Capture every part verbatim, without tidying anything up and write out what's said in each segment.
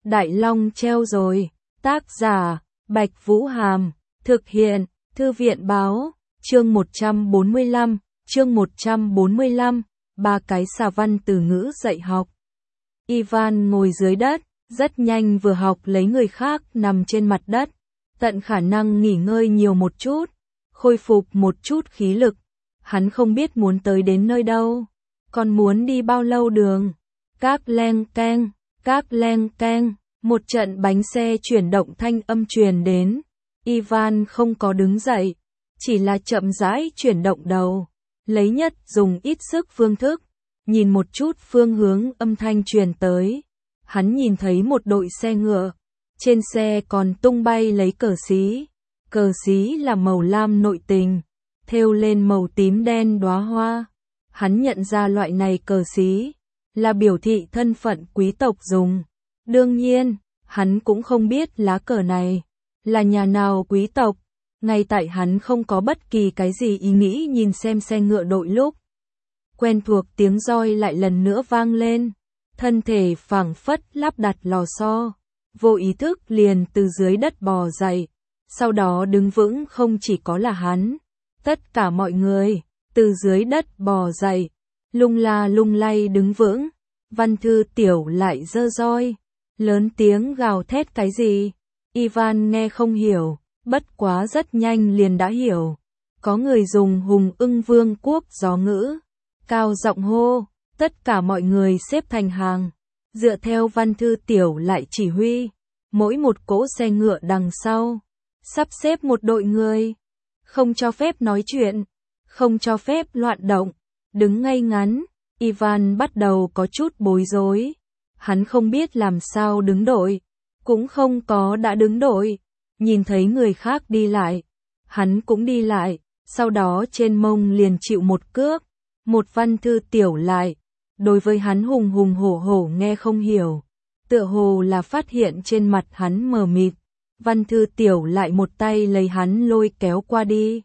Đại Long treo rồi. Tác giả, Bạch Vũ Hàm. Thực hiện, Thư viện Báo. Chương một trăm bốn mươi lăm, chương một trăm bốn mươi lăm, ba cái xà văn từ ngữ dạy học. Ivan ngồi dưới đất, rất nhanh vừa học lấy người khác nằm trên mặt đất, tận khả năng nghỉ ngơi nhiều một chút, khôi phục một chút khí lực. Hắn không biết muốn tới đến nơi đâu, còn muốn đi bao lâu đường. Các leng keng, các leng keng, một trận bánh xe chuyển động thanh âm truyền đến. Ivan không có đứng dậy, chỉ là chậm rãi chuyển động đầu, lấy nhất dùng ít sức phương thức, nhìn một chút phương hướng âm thanh truyền tới. Hắn nhìn thấy một đội xe ngựa, trên xe còn tung bay lấy cờ xí, cờ xí là màu lam nội tình, thêu lên màu tím đen đóa hoa. Hắn nhận ra loại này cờ xí là biểu thị thân phận quý tộc dùng. Đương nhiên, hắn cũng không biết lá cờ này là nhà nào quý tộc. Ngay tại hắn không có bất kỳ cái gì ý nghĩ nhìn xem xe ngựa đội lúc, quen thuộc tiếng roi lại lần nữa vang lên, thân thể phảng phất lắp đặt lò xo, vô ý thức liền từ dưới đất bò dậy, sau đó đứng vững. Không chỉ có là hắn, tất cả mọi người từ dưới đất bò dậy, lung la lung lay đứng vững. Văn Thư Tiểu lại giơ roi, lớn tiếng gào thét cái gì. Ivan nghe không hiểu, bất quá rất nhanh liền đã hiểu. Có người dùng Hùng Ưng Vương quốc gió ngữ, cao giọng hô, tất cả mọi người xếp thành hàng, dựa theo Văn Thư Tiểu lại chỉ huy, mỗi một cỗ xe ngựa đằng sau, sắp xếp một đội người, không cho phép nói chuyện, không cho phép loạn động, đứng ngay ngắn. Ivan bắt đầu có chút bối rối, hắn không biết làm sao đứng đội, cũng không có đã đứng đội. Nhìn thấy người khác đi lại, hắn cũng đi lại, sau đó trên mông liền chịu một cước. Một Văn Thư Tiểu lại, đối với hắn hùng hùng hổ hổ nghe không hiểu, tựa hồ là phát hiện trên mặt hắn mờ mịt. Văn Thư Tiểu lại một tay lấy hắn lôi kéo qua đi,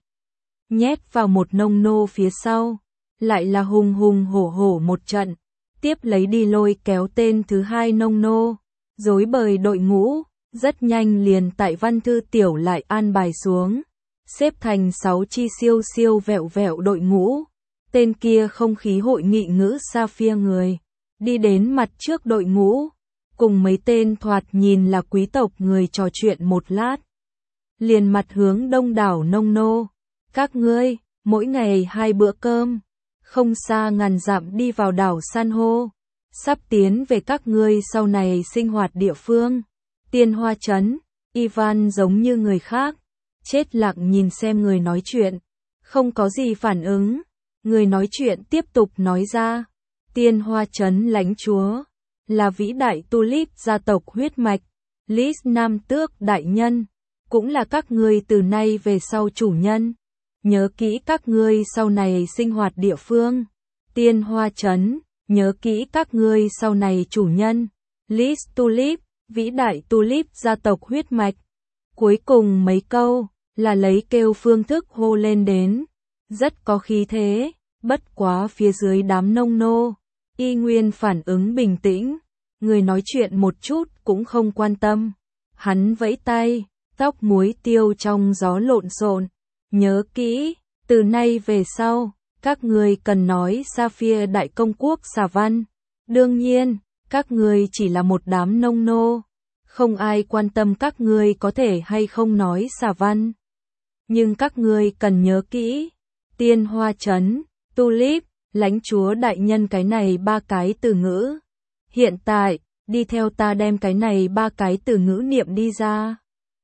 nhét vào một nông nô phía sau, lại là hùng hùng hổ hổ một trận, tiếp lấy đi lôi kéo tên thứ hai nông nô, rối bời đội ngũ. Rất nhanh liền tại Văn Thư Tiểu lại an bài xuống, xếp thành sáu chi siêu siêu vẹo vẹo đội ngũ. Tên kia không khí hội nghị ngữ Sapphire người, đi đến mặt trước đội ngũ, cùng mấy tên thoạt nhìn là quý tộc người trò chuyện một lát. Liền mặt hướng đông đảo nông nô, các ngươi, mỗi ngày hai bữa cơm, không xa ngàn dặm đi vào đảo San hô, sắp tiến về các ngươi sau này sinh hoạt địa phương. Tiên Hoa Trấn. Ivan giống như người khác, chết lặng nhìn xem người nói chuyện, không có gì phản ứng. Người nói chuyện tiếp tục nói ra, Tiên Hoa Trấn lãnh chúa là vĩ đại Tulip gia tộc huyết mạch, Lis Nam Tước đại nhân, cũng là các ngươi từ nay về sau chủ nhân. Nhớ kỹ các ngươi sau này sinh hoạt địa phương. Tiên Hoa Trấn, nhớ kỹ các ngươi sau này chủ nhân, Lis Tulip, vĩ đại Tulip gia tộc huyết mạch. Cuối cùng mấy câu là lấy kêu phương thức hô lên đến, rất có khí thế. Bất quá phía dưới đám nông nô, y nguyên phản ứng bình tĩnh, người nói chuyện một chút cũng không quan tâm. Hắn vẫy tay, tóc muối tiêu trong gió lộn xộn. Nhớ kỹ, từ nay về sau, các ngươi cần nói Sapphire đại công quốc xà văn. Đương nhiên, các ngươi chỉ là một đám nông nô, không ai quan tâm các ngươi có thể hay không nói xà văn. Nhưng các ngươi cần nhớ kỹ, Tiên Hoa Trấn, Tulip, lãnh chúa đại nhân cái này ba cái từ ngữ. Hiện tại, đi theo ta đem cái này ba cái từ ngữ niệm đi ra.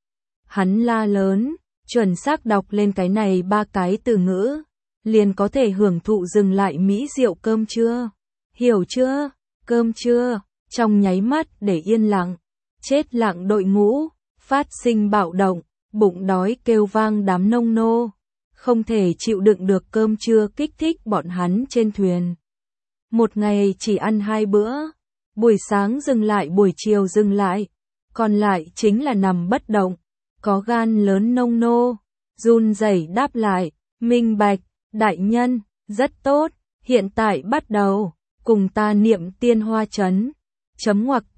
Hắn la lớn, chuẩn xác đọc lên cái này ba cái từ ngữ, liền có thể hưởng thụ dừng lại mỹ rượu cơm trưa. Hiểu chưa? Cơm trưa, trong nháy mắt để yên lặng, chết lặng đội ngũ, phát sinh bạo động, bụng đói kêu vang đám nông nô, không thể chịu đựng được cơm trưa kích thích bọn hắn trên thuyền. Một ngày chỉ ăn hai bữa, buổi sáng dừng lại buổi chiều dừng lại, còn lại chính là nằm bất động. Có gan lớn nông nô, run rẩy đáp lại, minh bạch, đại nhân, rất tốt, hiện tại bắt đầu, cùng ta niệm Tiên Hoa Trấn. Chấm ngoặc kép,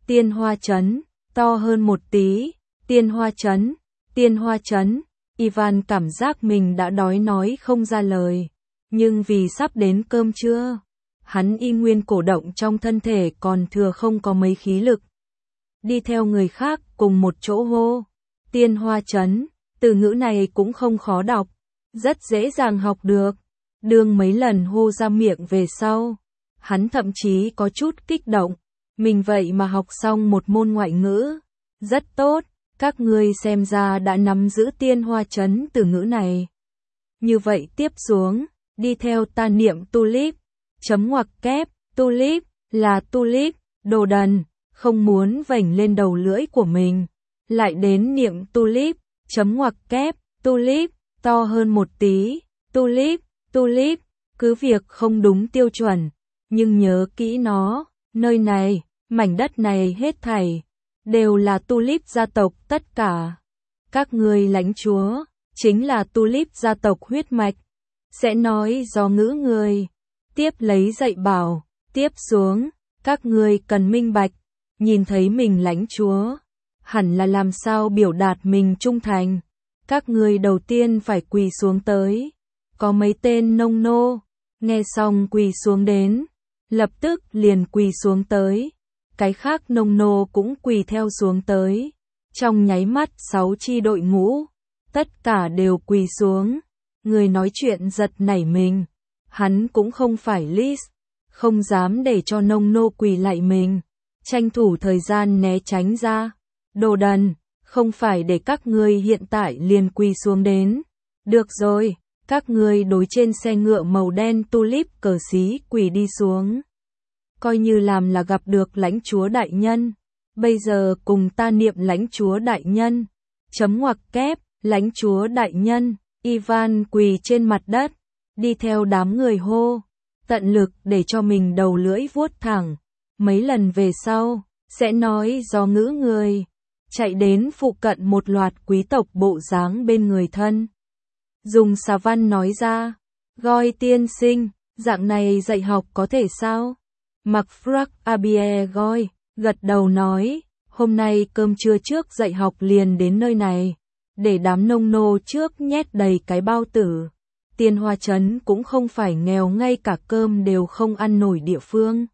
tiên hoa trấn, to hơn một tí, tiên hoa trấn, tiên hoa trấn. Ivan cảm giác mình đã đói nói không ra lời, nhưng vì sắp đến cơm trưa, hắn y nguyên cổ động trong thân thể còn thừa không có mấy khí lực. Đi theo người khác cùng một chỗ hô, tiên hoa trấn, từ ngữ này cũng không khó đọc, rất dễ dàng học được. Đương mấy lần hô ra miệng về sau, hắn thậm chí có chút kích động, mình vậy mà học xong một môn ngoại ngữ, rất tốt, các ngươi xem ra đã nắm giữ tiên hoa trấn từ ngữ này. Như vậy tiếp xuống, đi theo ta niệm tulip, chấm ngoặc kép, tulip, là tulip, đồ đần, không muốn vểnh lên đầu lưỡi của mình, lại đến niệm tulip, chấm ngoặc kép, tulip, to hơn một tí, tulip, tulip, cứ việc không đúng tiêu chuẩn, nhưng nhớ kỹ nó, nơi này, mảnh đất này hết thảy, đều là tulip gia tộc tất cả. Các ngươi lãnh chúa, chính là tulip gia tộc huyết mạch, sẽ nói do ngữ người, tiếp lấy dạy bảo, tiếp xuống, các ngươi cần minh bạch, nhìn thấy mình lãnh chúa, hẳn là làm sao biểu đạt mình trung thành, các ngươi đầu tiên phải quỳ xuống tới. Có mấy tên nông nô, nghe xong quỳ xuống đến, lập tức liền quỳ xuống tới, cái khác nông nô cũng quỳ theo xuống tới, trong nháy mắt sáu chi đội ngũ, tất cả đều quỳ xuống, người nói chuyện giật nảy mình, hắn cũng không phải Liz, không dám để cho nông nô quỳ lại mình, tranh thủ thời gian né tránh ra, đồ đần, không phải để các ngươi hiện tại liền quỳ xuống đến, được rồi. Các ngươi đối trên xe ngựa màu đen tulip cờ xí quỳ đi xuống. Coi như làm là gặp được lãnh chúa đại nhân. Bây giờ cùng ta niệm lãnh chúa đại nhân. Chấm ngoặc kép, lãnh chúa đại nhân. Ivan quỳ trên mặt đất, đi theo đám người hô. Tận lực để cho mình đầu lưỡi vuốt thẳng. Mấy lần về sau, sẽ nói do ngữ người. Chạy đến phụ cận một loạt quý tộc bộ dáng bên người thân. Dùng xà văn nói ra, Goi tiên sinh, dạng này dạy học có thể sao? Mặc Frac Abie Goi, gật đầu nói, hôm nay cơm trưa trước dạy học liền đến nơi này, để đám nông nô trước nhét đầy cái bao tử. Tiên hoa trấn cũng không phải nghèo ngay cả cơm đều không ăn nổi địa phương.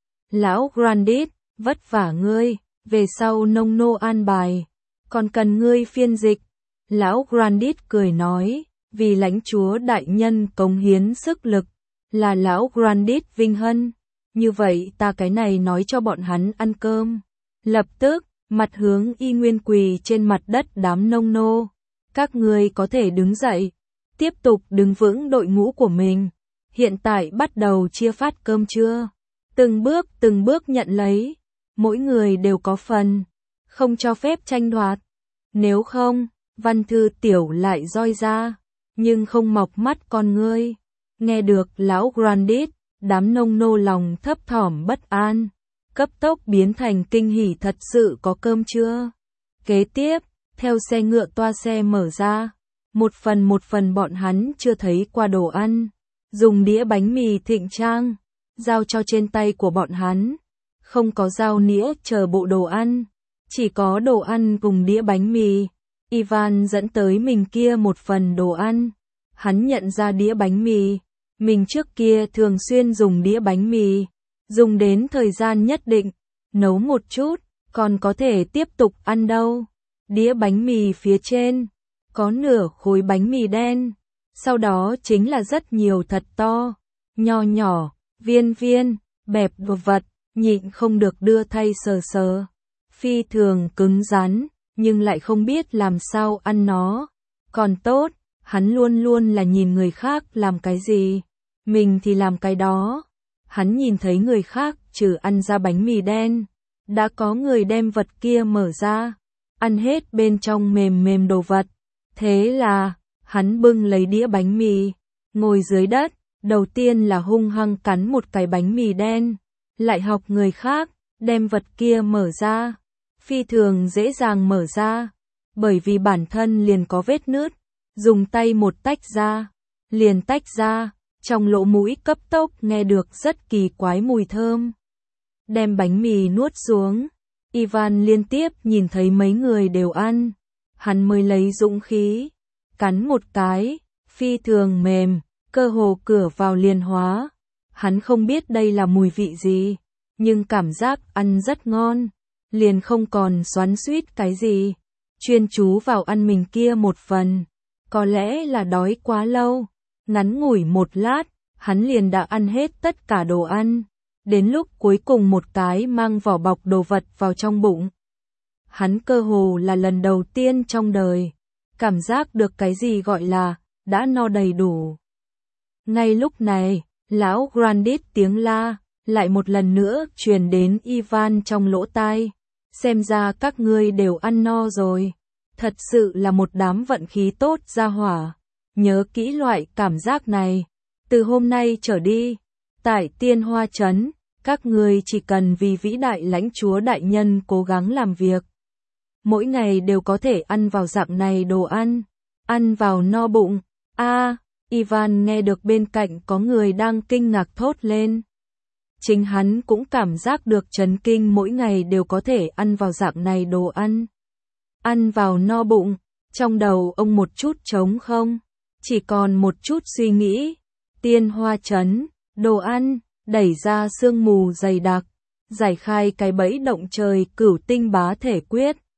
Lão Grandit, vất vả ngươi, về sau nông nô an bài, còn cần ngươi phiên dịch. Lão Grandit cười nói. Vì lãnh chúa đại nhân cống hiến sức lực, là lão Grandit vinh hân, như vậy ta cái này nói cho bọn hắn ăn cơm. Lập tức, mặt hướng y nguyên quỳ trên mặt đất đám nông nô, các ngươi có thể đứng dậy, tiếp tục đứng vững đội ngũ của mình, hiện tại bắt đầu chia phát cơm trưa, từng bước từng bước nhận lấy, mỗi người đều có phần, không cho phép tranh đoạt, nếu không, văn thư tiểu lại roi ra. Nhưng không mọc mắt con ngươi. Nghe được lão Grandit, đám nông nô lòng thấp thỏm bất an, cấp tốc biến thành kinh hỉ thật sự có cơm trưa. Kế tiếp, theo xe ngựa toa xe mở ra, một phần một phần bọn hắn chưa thấy qua đồ ăn, dùng đĩa bánh mì thịnh trang, giao cho trên tay của bọn hắn, không có dao nĩa chờ bộ đồ ăn, chỉ có đồ ăn cùng đĩa bánh mì. Ivan dẫn tới mình kia một phần đồ ăn. Hắn nhận ra đĩa bánh mì. Mình trước kia thường xuyên dùng đĩa bánh mì. Dùng đến thời gian nhất định. Nấu một chút, còn có thể tiếp tục ăn đâu. Đĩa bánh mì phía trên. Có nửa khối bánh mì đen. Sau đó chính là rất nhiều thật to. Nho nhỏ, viên viên, bẹp đồ vật. Nhịn không được đưa thay sờ sờ. Phi thường cứng rắn. Nhưng lại không biết làm sao ăn nó. Còn tốt, hắn luôn luôn là nhìn người khác làm cái gì, mình thì làm cái đó. Hắn nhìn thấy người khác trừ ăn ra bánh mì đen, đã có người đem vật kia mở ra, ăn hết bên trong mềm mềm đồ vật. Thế là, hắn bưng lấy đĩa bánh mì, ngồi dưới đất, đầu tiên là hung hăng cắn một cái bánh mì đen, lại học người khác, đem vật kia mở ra. Phi thường dễ dàng mở ra, bởi vì bản thân liền có vết nứt, dùng tay một tách ra, liền tách ra, trong lỗ mũi cấp tốc nghe được rất kỳ quái mùi thơm. Đem bánh mì nuốt xuống, Ivan liên tiếp nhìn thấy mấy người đều ăn, hắn mới lấy dũng khí, cắn một cái, phi thường mềm, cơ hồ cửa vào liền hóa. Hắn không biết đây là mùi vị gì, nhưng cảm giác ăn rất ngon, liền không còn xoắn xuýt cái gì, chuyên chú vào ăn mình kia một phần. Có lẽ là đói quá lâu, ngắn ngủi một lát, hắn liền đã ăn hết tất cả đồ ăn, đến lúc cuối cùng một cái mang vỏ bọc đồ vật vào trong bụng. Hắn cơ hồ là lần đầu tiên trong đời, cảm giác được cái gì gọi là, đã no đầy đủ. Ngay lúc này, lão Grandit tiếng la, lại một lần nữa truyền đến Ivan trong lỗ tai. Xem ra các ngươi đều ăn no rồi. Thật sự là một đám vận khí tốt ra hỏa. Nhớ kỹ loại cảm giác này. Từ hôm nay trở đi, tại Tiên Hoa Trấn, các ngươi chỉ cần vì vĩ đại lãnh chúa đại nhân cố gắng làm việc. Mỗi ngày đều có thể ăn vào dạng này đồ ăn. Ăn vào no bụng. A, Ivan nghe được bên cạnh có người đang kinh ngạc thốt lên. Chính hắn cũng cảm giác được chấn kinh, mỗi ngày đều có thể ăn vào dạng này đồ ăn. Ăn vào no bụng, trong đầu ông một chút trống không, chỉ còn một chút suy nghĩ. Tiên Hoa Trấn, đồ ăn, đẩy ra sương mù dày đặc, giải khai cái bẫy động trời cửu tinh bá thể quyết.